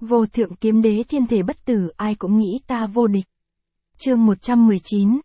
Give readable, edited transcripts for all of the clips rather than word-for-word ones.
Vô thượng kiếm đế thiên thể bất tử, ai cũng nghĩ ta vô địch. Chương 119,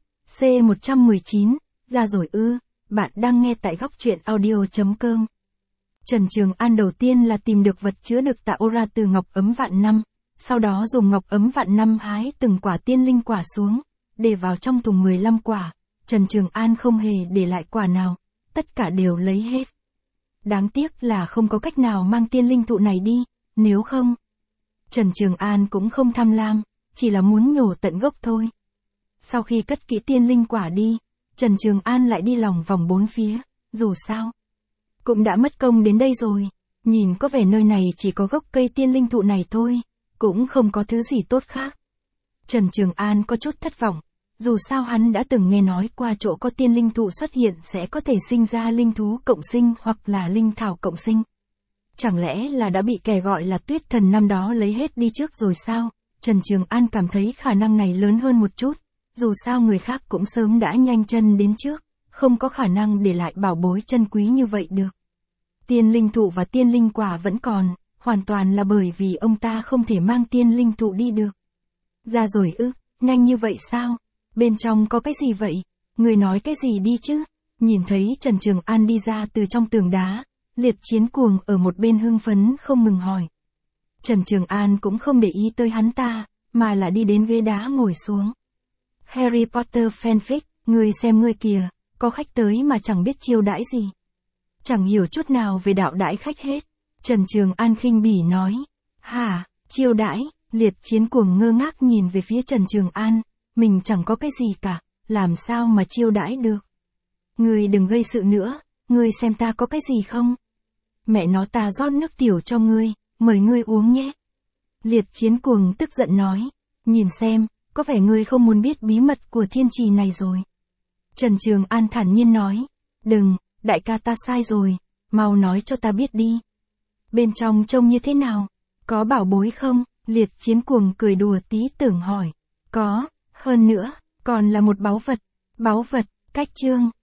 C119, ra rồi ư, bạn đang nghe tại góc truyện audio.com. Trần Trường An đầu tiên là tìm được vật chứa được tạo ra từ ngọc ấm vạn năm, sau đó dùng ngọc ấm vạn năm hái từng quả tiên linh quả xuống, để vào trong thùng 15 quả, Trần Trường An không hề để lại quả nào, tất cả đều lấy hết. Đáng tiếc là không có cách nào mang tiên linh thụ này đi, nếu không. Trần Trường An cũng không tham lam, chỉ là muốn nhổ tận gốc thôi. Sau khi cất kỹ tiên linh quả đi, Trần Trường An lại đi lòng vòng bốn phía, dù sao cũng đã mất công đến đây rồi, nhìn có vẻ nơi này chỉ có gốc cây tiên linh thụ này thôi, cũng không có thứ gì tốt khác. Trần Trường An có chút thất vọng, dù sao hắn đã từng nghe nói qua chỗ có tiên linh thụ xuất hiện sẽ có thể sinh ra linh thú cộng sinh hoặc là linh thảo cộng sinh. Chẳng lẽ là đã bị kẻ gọi là Tuyết Thần năm đó lấy hết đi trước rồi sao? Trần Trường An cảm thấy khả năng này lớn hơn một chút, dù sao người khác cũng sớm đã nhanh chân đến trước, không có khả năng để lại bảo bối chân quý như vậy được. Tiên linh thụ và tiên linh quả vẫn còn, hoàn toàn là bởi vì ông ta không thể mang tiên linh thụ đi được. Ra rồi ư, nhanh như vậy sao? Bên trong có cái gì vậy? Người nói cái gì đi chứ? Nhìn thấy Trần Trường An đi ra từ trong tường đá, Liệt Chiến Cuồng ở một bên hưng phấn không ngừng hỏi. Trần Trường An cũng không để ý tới hắn ta, mà là đi đến ghế đá ngồi xuống. Harry Potter fanfic, người xem người kìa, có khách tới mà chẳng biết chiêu đãi gì. Chẳng hiểu chút nào về đạo đãi khách hết. Trần Trường An khinh bỉ nói. Hả, chiêu đãi? Liệt Chiến Cuồng ngơ ngác nhìn về phía Trần Trường An, mình chẳng có cái gì cả, làm sao mà chiêu đãi được. Ngươi đừng gây sự nữa, ngươi xem ta có cái gì không? Mẹ nó, ta rót nước tiểu cho ngươi, mời ngươi uống nhé. Liệt Chiến Cuồng tức giận nói, nhìn xem, có vẻ ngươi không muốn biết bí mật của thiên trì này rồi. Trần Trường An thản nhiên nói, đừng, đại ca ta sai rồi, mau nói cho ta biết đi. Bên trong trông như thế nào? Có bảo bối không? Liệt Chiến Cuồng cười đùa tí tưởng hỏi. Có, hơn nữa, còn là một báu vật. Báu vật, cách chương.